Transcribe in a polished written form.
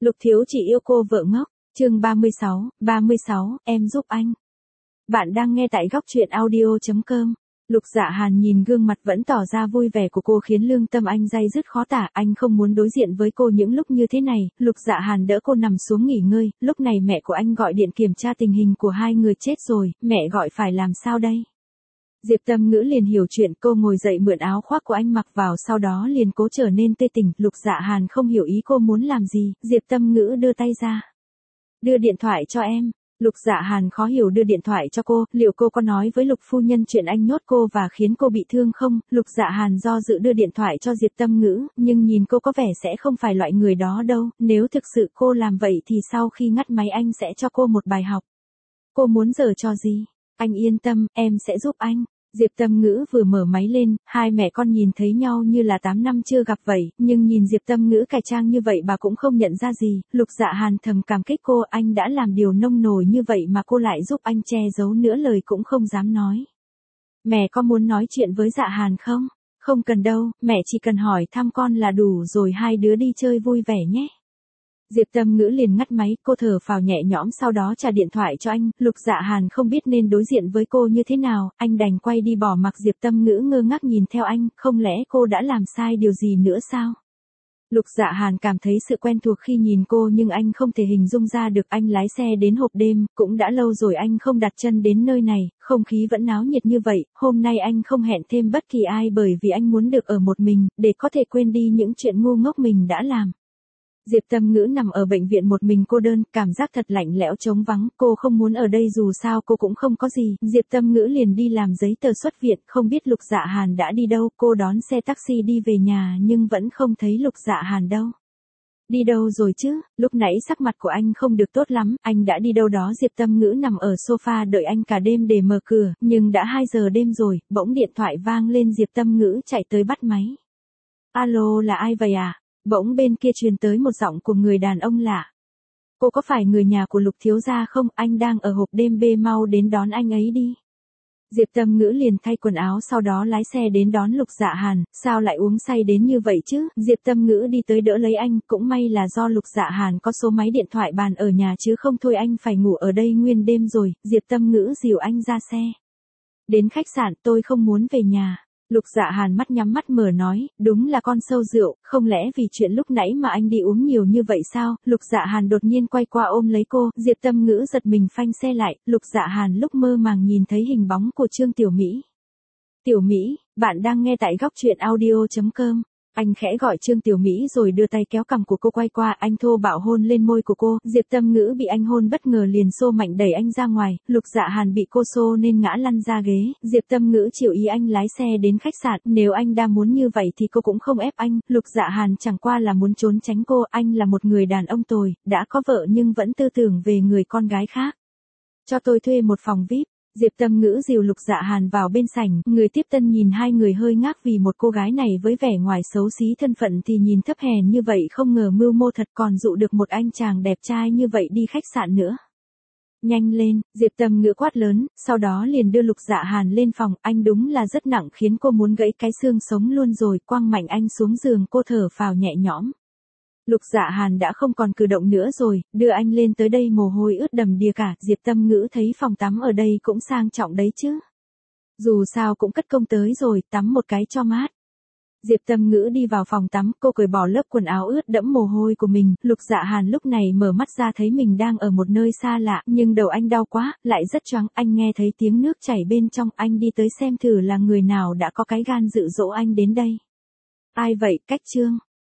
Lục Thiếu chỉ yêu cô vợ ngốc, chương 36, em giúp anh. Bạn đang nghe tại góc truyện audio.com. Lục Dạ Hàn nhìn gương mặt vẫn tỏ ra vui vẻ của cô khiến lương tâm anh day dứt khó tả, anh không muốn đối diện với cô những lúc như thế này. Lục Dạ Hàn đỡ cô nằm xuống nghỉ ngơi, lúc này mẹ của anh gọi điện kiểm tra tình hình của hai người chết rồi, mẹ gọi phải làm sao đây? Diệp Tâm Ngữ liền hiểu chuyện, cô ngồi dậy mượn áo khoác của anh mặc vào, sau đó liền cố trở nên tê tỉnh. Lục Dạ Hàn không hiểu ý cô muốn làm gì, Diệp Tâm Ngữ đưa tay ra. Đưa điện thoại cho em. Lục Dạ Hàn khó hiểu đưa điện thoại cho cô, liệu cô có nói với Lục phu nhân chuyện anh nhốt cô và khiến cô bị thương không? Lục Dạ Hàn do dự đưa điện thoại cho Diệp Tâm Ngữ, nhưng nhìn cô có vẻ sẽ không phải loại người đó đâu, nếu thực sự cô làm vậy thì sau khi ngắt máy anh sẽ cho cô một bài học. Cô muốn giở trò gì? Anh yên tâm, em sẽ giúp anh. Diệp Tâm Ngữ vừa mở máy lên, hai mẹ con nhìn thấy nhau như là 8 năm chưa gặp vậy, nhưng nhìn Diệp Tâm Ngữ cải trang như vậy bà cũng không nhận ra gì. Lục Dạ Hàn thầm cảm kích cô, anh đã làm điều nông nổi như vậy mà cô lại giúp anh che giấu, nửa lời cũng không dám nói. Mẹ có muốn nói chuyện với Dạ Hàn không? Không cần đâu, mẹ chỉ cần hỏi thăm con là đủ rồi, hai đứa đi chơi vui vẻ nhé. Diệp Tâm Ngữ liền ngắt máy, cô thở phào nhẹ nhõm sau đó trả điện thoại cho anh. Lục Dạ Hàn không biết nên đối diện với cô như thế nào, anh đành quay đi bỏ mặc Diệp Tâm Ngữ ngơ ngác nhìn theo anh, không lẽ cô đã làm sai điều gì nữa sao? Lục Dạ Hàn cảm thấy sự quen thuộc khi nhìn cô nhưng anh không thể hình dung ra được. Anh lái xe đến hộp đêm, cũng đã lâu rồi anh không đặt chân đến nơi này, không khí vẫn náo nhiệt như vậy. Hôm nay anh không hẹn thêm bất kỳ ai bởi vì anh muốn được ở một mình, để có thể quên đi những chuyện ngu ngốc mình đã làm. Diệp Tâm Ngữ nằm ở bệnh viện một mình cô đơn, cảm giác thật lạnh lẽo trống vắng, cô không muốn ở đây dù sao cô cũng không có gì. Diệp Tâm Ngữ liền đi làm giấy tờ xuất viện, không biết Lục Dạ Hàn đã đi đâu, cô đón xe taxi đi về nhà nhưng vẫn không thấy Lục Dạ Hàn đâu. Đi đâu rồi chứ, lúc nãy sắc mặt của anh không được tốt lắm, anh đã đi đâu đó? Diệp Tâm Ngữ nằm ở sofa đợi anh cả đêm để mở cửa, nhưng đã 2 giờ đêm rồi, bỗng điện thoại vang lên. Diệp Tâm Ngữ chạy tới bắt máy. Alo, là ai vậy à? Bỗng bên kia truyền tới một giọng của người đàn ông lạ. Cô có phải người nhà của Lục thiếu gia không? Anh đang ở hộp đêm B, mau đến đón anh ấy đi. Diệp Tâm Ngữ liền thay quần áo sau đó lái xe đến đón Lục Dạ Hàn. Sao lại uống say đến như vậy chứ? Diệp Tâm Ngữ đi tới đỡ lấy anh, cũng may là do Lục Dạ Hàn có số máy điện thoại bàn ở nhà chứ không thôi anh phải ngủ ở đây nguyên đêm rồi. Diệp Tâm Ngữ dìu anh ra xe. Đến khách sạn, tôi không muốn về nhà. Lục Dạ Hàn mắt nhắm mắt mở nói, đúng là con sâu rượu, không lẽ vì chuyện lúc nãy mà anh đi uống nhiều như vậy sao? Lục Dạ Hàn đột nhiên quay qua ôm lấy cô, Diệp Tâm Ngữ giật mình phanh xe lại, Lục Dạ Hàn lúc mơ màng nhìn thấy hình bóng của Trương Tiểu Mỹ. Tiểu Mỹ, bạn đang nghe tại góc truyện audio.com. Anh khẽ gọi Trương Tiểu Mỹ rồi đưa tay kéo cằm của cô quay qua, anh thô bạo hôn lên môi của cô. Diệp Tâm Ngữ bị anh hôn bất ngờ liền xô mạnh đẩy anh ra ngoài, Lục Dạ Hàn bị cô xô nên ngã lăn ra ghế. Diệp Tâm Ngữ chịu ý anh lái xe đến khách sạn, nếu anh đã muốn như vậy thì cô cũng không ép anh. Lục Dạ Hàn chẳng qua là muốn trốn tránh cô, anh là một người đàn ông tồi, đã có vợ nhưng vẫn tư tưởng về người con gái khác. Cho tôi thuê một phòng VIP. Diệp Tâm Ngữ dìu Lục Dạ Hàn vào bên sảnh, người tiếp tân nhìn hai người hơi ngác vì một cô gái này với vẻ ngoài xấu xí thân phận thì nhìn thấp hèn như vậy, không ngờ mưu mô thật còn dụ được một anh chàng đẹp trai như vậy đi khách sạn nữa. Nhanh lên, Diệp Tâm Ngữ quát lớn, sau đó liền đưa Lục Dạ Hàn lên phòng, anh đúng là rất nặng khiến cô muốn gãy cái xương sống luôn rồi, quăng mạnh anh xuống giường, cô thở phào nhẹ nhõm. Lục Dạ Hàn đã không còn cử động nữa rồi, đưa anh lên tới đây mồ hôi ướt đầm đìa cả. Diệp Tâm Ngữ thấy phòng tắm ở đây cũng sang trọng đấy chứ. Dù sao cũng cất công tới rồi, tắm một cái cho mát. Diệp Tâm Ngữ đi vào phòng tắm, cô cởi bỏ lớp quần áo ướt đẫm mồ hôi của mình. Lục Dạ Hàn lúc này mở mắt ra thấy mình đang ở một nơi xa lạ, nhưng đầu anh đau quá, lại rất choáng. Anh nghe thấy tiếng nước chảy bên trong, anh đi tới xem thử là người nào đã có cái gan dụ dỗ anh đến đây. Ai vậy? Cách Trương.